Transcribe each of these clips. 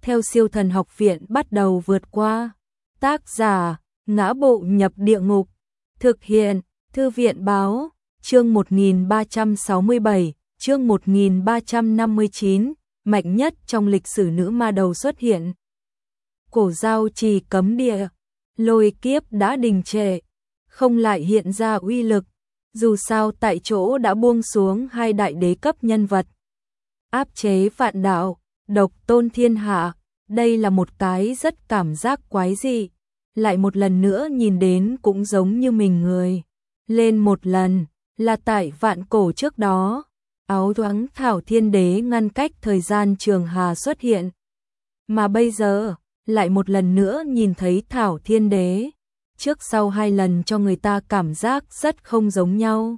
theo Siêu Thần Học Viện bắt đầu vượt qua. Tác giả: Ngã Bộ Nhập Địa Ngục. Thực hiện: Thư viện báo. Chương 1367, chương 1359, mạnh nhất trong lịch sử nữ ma đầu xuất hiện. Cổ Giao Trì cấm địa, lôi kiếp đã đình trệ, không lại hiện ra uy lực, dù sao tại chỗ đã buông xuống hai đại đế cấp nhân vật. Áp chế vạn đạo, độc tôn thiên hạ, đây là một cái rất cảm giác quái dị, lại một lần nữa nhìn đến cũng giống như mình người. Lên một lần, là tại vạn cổ trước đó, áo thoáng Thảo Thiên Đế ngăn cách thời gian trường hà xuất hiện. Mà bây giờ, lại một lần nữa nhìn thấy Thảo Thiên Đế, trước sau hai lần cho người ta cảm giác rất không giống nhau.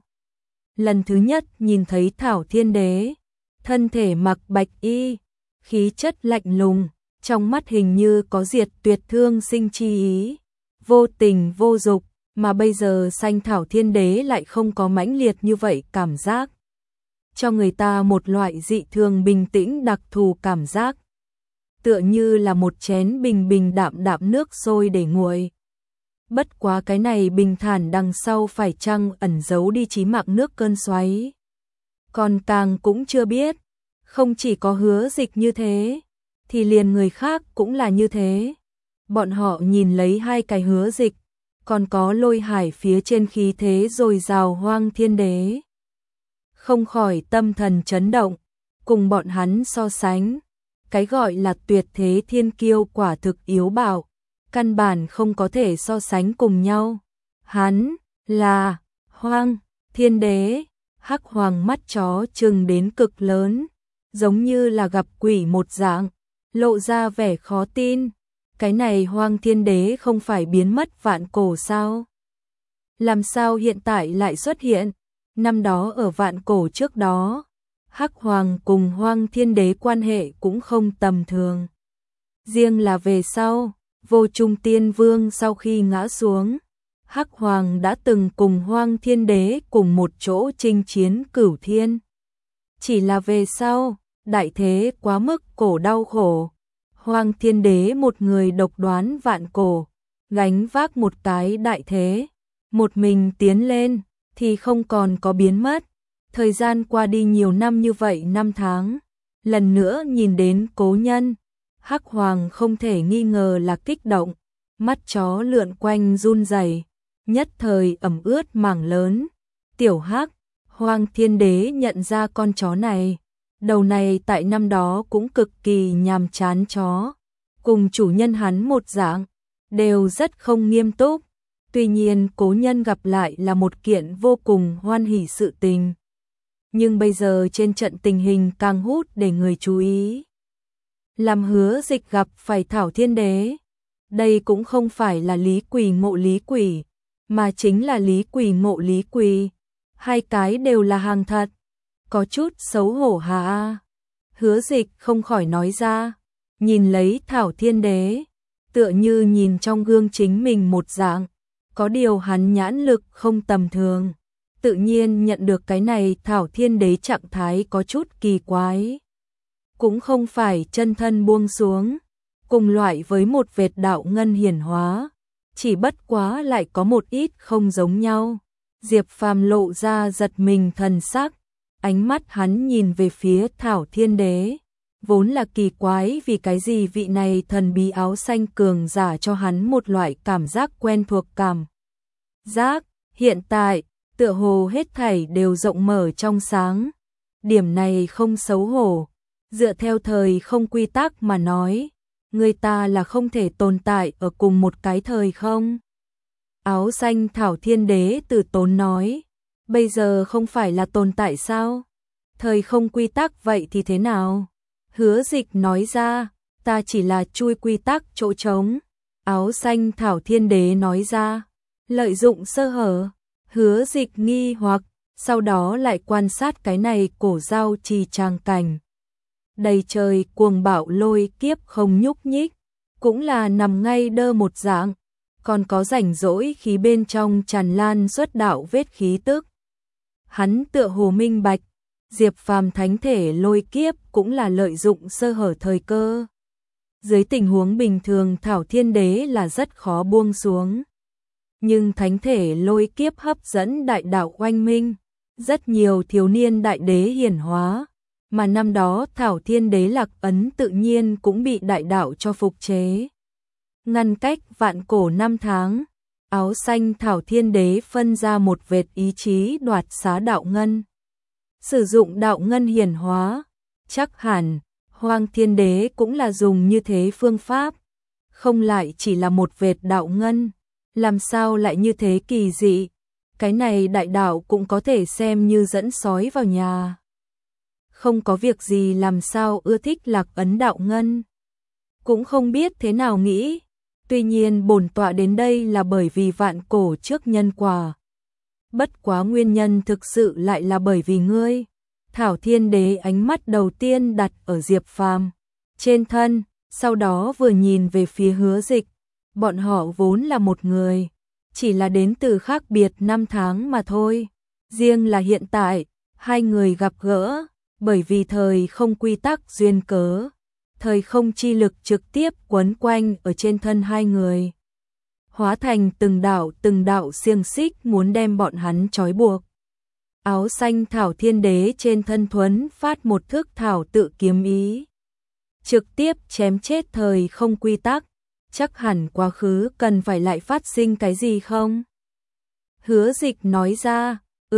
Lần thứ nhất nhìn thấy Thảo Thiên Đế, thân thể mặc bạch y, khí chất lạnh lùng, trong mắt hình như có diệt tuyệt thương sinh chi ý, vô tình vô dục, mà bây giờ Xanh Thảo Thiên Đế lại không có mãnh liệt như vậy cảm giác, cho người ta một loại dị thường bình tĩnh đặc thù cảm giác, tựa như là một chén bình bình đạm đạm nước sôi để nguội. Bất quá cái này bình thản đằng sau phải chăng ẩn giấu đi chí mạng nước cơn xoáy. Còn càng cũng chưa biết, không chỉ có Hứa Dịch như thế, thì liền người khác cũng là như thế. Bọn họ nhìn lấy hai cái Hứa Dịch, còn có Lôi Hải phía trên khí thế dồi dào Hoang Thiên Đế, không khỏi tâm thần chấn động, cùng bọn hắn so sánh, cái gọi là tuyệt thế thiên kiêu quả thực yếu bạo, căn bản không có thể so sánh cùng nhau. Hắn là Hoang Thiên Đế, hắc hoàng mắt chó trừng đến cực lớn, giống như là gặp quỷ một dạng, lộ ra vẻ khó tin. Cái này Hoang Thiên Đế không phải biến mất vạn cổ sao? Làm sao hiện tại lại xuất hiện? Năm đó ở vạn cổ trước đó, hắc hoàng cùng Hoang Thiên Đế quan hệ cũng không tầm thường. Riêng là về sau, Vô Trung Tiên Vương sau khi ngã xuống, hắc hoàng đã từng cùng Hoang Thiên Đế cùng một chỗ chinh chiến cửu thiên. Chỉ là về sau, đại thế quá mức cổ đau khổ, Hoang Thiên Đế một người độc đoán vạn cổ, gánh vác một cái đại thế, một mình tiến lên, thì không còn có biến mất. Thời gian qua đi nhiều năm như vậy, năm tháng, lần nữa nhìn đến cố nhân, hắc hoàng không thể nghi ngờ là kích động, mắt chó lượn quanh run rẩy, nhất thời ẩm ướt mảng lớn. Tiểu Hắc, Hoang Thiên Đế nhận ra con chó này, đầu này tại năm đó cũng cực kỳ nhàm chán chó, cùng chủ nhân hắn một dạng, đều rất không nghiêm túc. Tuy nhiên cố nhân gặp lại là một kiện vô cùng hoan hỉ sự tình. Nhưng bây giờ trên trận tình hình càng hút để người chú ý. Làm Hứa Dịch gặp phải Thảo Thiên Đế, đây cũng không phải là Lý Quỳ ngộ Lý Quỳ, mà chính là Lý Quỳ ngộ Lý Quỳ. Hai cái đều là hàng thật, có chút xấu hổ hà. Hứa Dịch không khỏi nói ra, nhìn lấy Thảo Thiên Đế, tựa như nhìn trong gương chính mình một dạng, có điều hắn nhãn lực không tầm thường, tự nhiên nhận được cái này Thảo Thiên Đế trạng thái có chút kỳ quái. Cũng không phải chân thân buông xuống, cùng loại với một vệt đạo ngân hiển hóa, chỉ bất quá lại có một ít không giống nhau. Diệp Phàm lộ ra giật mình thần sắc, ánh mắt hắn nhìn về phía Thảo Thiên Đế, vốn là kỳ quái vì cái gì vị này thần bí áo xanh cường giả cho hắn một loại cảm giác quen thuộc cảm giác, hiện tại, tựa hồ hết thảy đều rộng mở trong sáng. Điểm này không xấu hổ, dựa theo thời không quy tắc mà nói, người ta là không thể tồn tại ở cùng một cái thời không. Áo xanh Thảo Thiên Đế từ tốn nói, bây giờ không phải là tồn tại sao? Thời không quy tắc vậy thì thế nào? Hứa Dịch nói ra, ta chỉ là chui quy tắc chỗ trống. Áo xanh Thảo Thiên Đế nói ra, lợi dụng sơ hở. Hứa Dịch nghi hoặc, sau đó lại quan sát cái này Cổ Giao Trì tràng cảnh. Đầy trời cuồng bạo lôi kiếp không nhúc nhích, cũng là nằm ngay đơ một dạng, còn có rảnh rỗi khí bên trong tràn lan xuất đạo vết khí tức. Hắn tựa hồ minh bạch, Diệp Phàm thánh thể lôi kiếp cũng là lợi dụng sơ hở thời cơ. Dưới tình huống bình thường Thảo Thiên Đế là rất khó buông xuống. Nhưng thánh thể lôi kiếp hấp dẫn đại đạo oanh minh, rất nhiều thiếu niên đại đế hiển hóa, mà năm đó Thảo Thiên Đế Lạc Ấn tự nhiên cũng bị đại đạo cho phục chế. Ngăn cách vạn cổ năm tháng, áo xanh Thảo Thiên Đế phân ra một vệt ý chí đoạt xá đạo ngân. Sử dụng đạo ngân hiển hóa, chắc hẳn Hoang Thiên Đế cũng là dùng như thế phương pháp, không lại chỉ là một vệt đạo ngân, làm sao lại như thế kỳ dị, cái này đại đạo cũng có thể xem như dẫn sói vào nhà. Không có việc gì làm sao ưa thích Lạc Ấn đạo ngân, cũng không biết thế nào nghĩ, tuy nhiên bổn tọa đến đây là bởi vì vạn cổ trước nhân quả. Bất quá nguyên nhân thực sự lại là bởi vì ngươi. Thảo Thiên Đế ánh mắt đầu tiên đặt ở Diệp Phàm trên thân, sau đó vừa nhìn về phía Hứa Dịch. Bọn họ vốn là một người, chỉ là đến từ khác biệt năm tháng mà thôi. Riêng là hiện tại, hai người gặp gỡ, bởi vì thời không quy tắc duyên cớ, thời không chi lực trực tiếp quấn quanh ở trên thân hai người, hóa thành từng đạo xiềng xích muốn đem bọn hắn trói buộc. Áo xanh Thảo Thiên Đế trên thân thuấn phát một thức thảo tự kiếm ý, trực tiếp chém chết thời không quy tắc, chắc hẳn quá khứ cần phải lại phát sinh cái gì không? Hứa Dịch nói ra,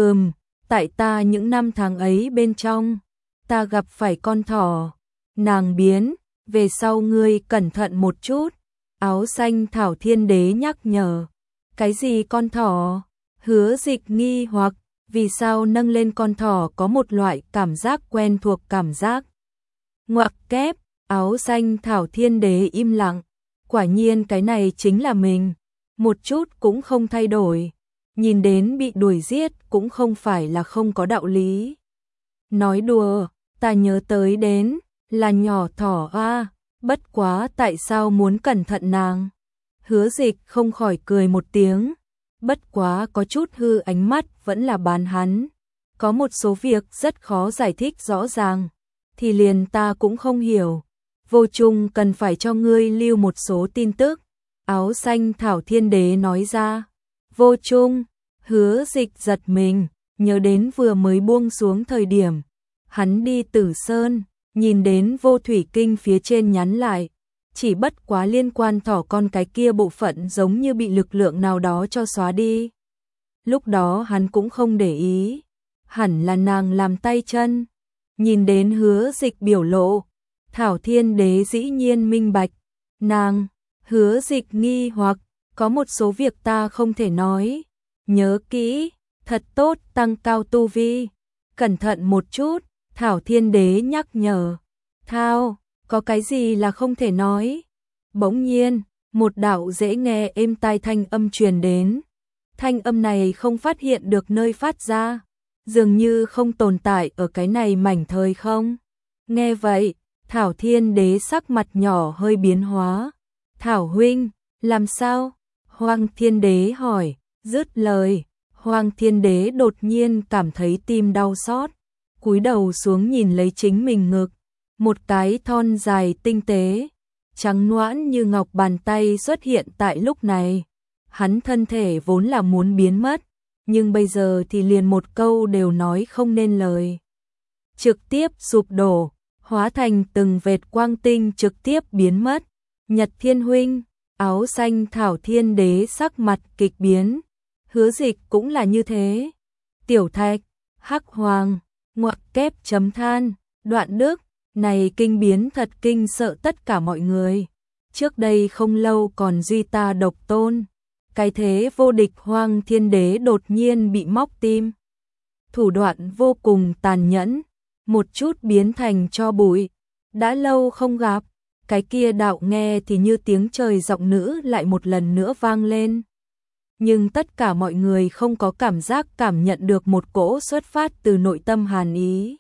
tại ta những năm tháng ấy bên trong, ta gặp phải con thỏ, nàng biến, về sau ngươi cẩn thận một chút. Áo xanh Thảo Thiên Đế nhắc nhở, cái gì con thỏ? Hứa Dịch nghi hoặc, vì sao nâng lên con thỏ có một loại cảm giác quen thuộc cảm giác. Ngoặc kép, áo xanh Thảo Thiên Đế im lặng, quả nhiên cái này chính là mình, một chút cũng không thay đổi, nhìn đến bị đuổi giết cũng không phải là không có đạo lý. Nói đùa, ta nhớ tới đến, là nhỏ thỏ a, bất quá tại sao muốn cẩn thận nàng? Hứa Dịch không khỏi cười một tiếng, bất quá có chút hư ánh mắt vẫn là bán hắn. Có một số việc rất khó giải thích rõ ràng, thì liền ta cũng không hiểu. Vô Trung cần phải cho ngươi lưu một số tin tức. Áo xanh Thảo Thiên Đế nói ra. Vô Trung, Hứa Dịch giật mình, nhớ đến vừa mới buông xuống thời điểm. Hắn đi Tử Sơn, nhìn đến Vô Thủy Kinh phía trên nhắn lại. Chỉ bất quá liên quan thỏ con cái kia bộ phận giống như bị lực lượng nào đó cho xóa đi. Lúc đó hắn cũng không để ý, hẳn là nàng làm tay chân. Nhìn đến Hứa Dịch biểu lộ, Thảo Thiên Đế dĩ nhiên minh bạch. Nàng, Hứa Dịch nghi hoặc, có một số việc ta không thể nói. Nhớ kỹ, thật tốt tăng cao tu vi. Cẩn thận một chút, Thảo Thiên Đế nhắc nhở. Thao, có cái gì là không thể nói? Bỗng nhiên, một đạo dễ nghe êm tai thanh âm truyền đến. Thanh âm này không phát hiện được nơi phát ra, dường như không tồn tại ở cái này mảnh thời không. Nghe vậy, Thảo Thiên Đế sắc mặt nhỏ hơi biến hóa. Thảo huynh, làm sao? Hoang Thiên Đế hỏi, dứt lời, Hoang Thiên Đế đột nhiên cảm thấy tim đau xót, cúi đầu xuống nhìn lấy chính mình ngực, một cái thon dài tinh tế, trắng nõn như ngọc bàn tay xuất hiện tại lúc này. Hắn thân thể vốn là muốn biến mất, nhưng bây giờ thì liền một câu đều nói không nên lời. Trực tiếp sụp đổ, hóa thành từng vệt quang tinh trực tiếp biến mất. Nhật Thiên huynh, áo xanh Thảo Thiên Đế sắc mặt kịch biến. Hứa Dịch cũng là như thế. Tiểu Thạch, Hắc Hoàng, ngoặc kép chấm than, Đoạn Đức, này kinh biến thật kinh sợ tất cả mọi người. Trước đây không lâu còn duy ta độc tôn, cái thế vô địch Hoang Thiên Đế đột nhiên bị móc tim. Thủ đoạn vô cùng tàn nhẫn, một chút biến thành tro bụi. Đã lâu không gặp, cái kia đạo nghe thì như tiếng trời giọng nữ lại một lần nữa vang lên. Nhưng tất cả mọi người không có cảm giác cảm nhận được một cỗ xuất phát từ nội tâm hàn ý.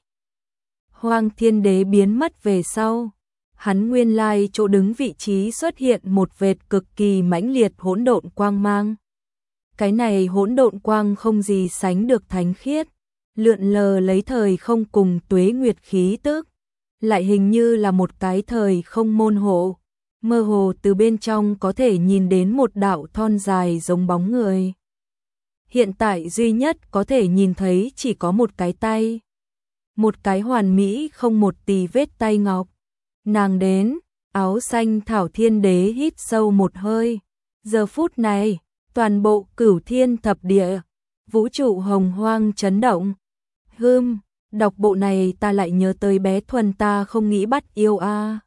Hoang Thiên Đế biến mất về sau, hắn nguyên lai chỗ đứng vị trí xuất hiện một vệt cực kỳ mãnh liệt hỗn độn quang mang. Cái này hỗn độn quang không gì sánh được thánh khiết, lượn lờ lấy thời không cùng tuế nguyệt khí tức, lại hình như là một cái thời không môn hộ, mơ hồ từ bên trong có thể nhìn đến một đạo thon dài giống bóng người. Hiện tại duy nhất có thể nhìn thấy chỉ có một cái tay. Một cái hoàn mỹ không một tì vết tay ngọc. Nàng đến, áo xanh thảo thiên đế hít sâu một hơi. Giờ phút này, toàn bộ cửu thiên thập địa, vũ trụ hồng hoang chấn động. Đọc bộ này ta lại nhớ tới bé Thuần ta không nghĩ bắt yêu a.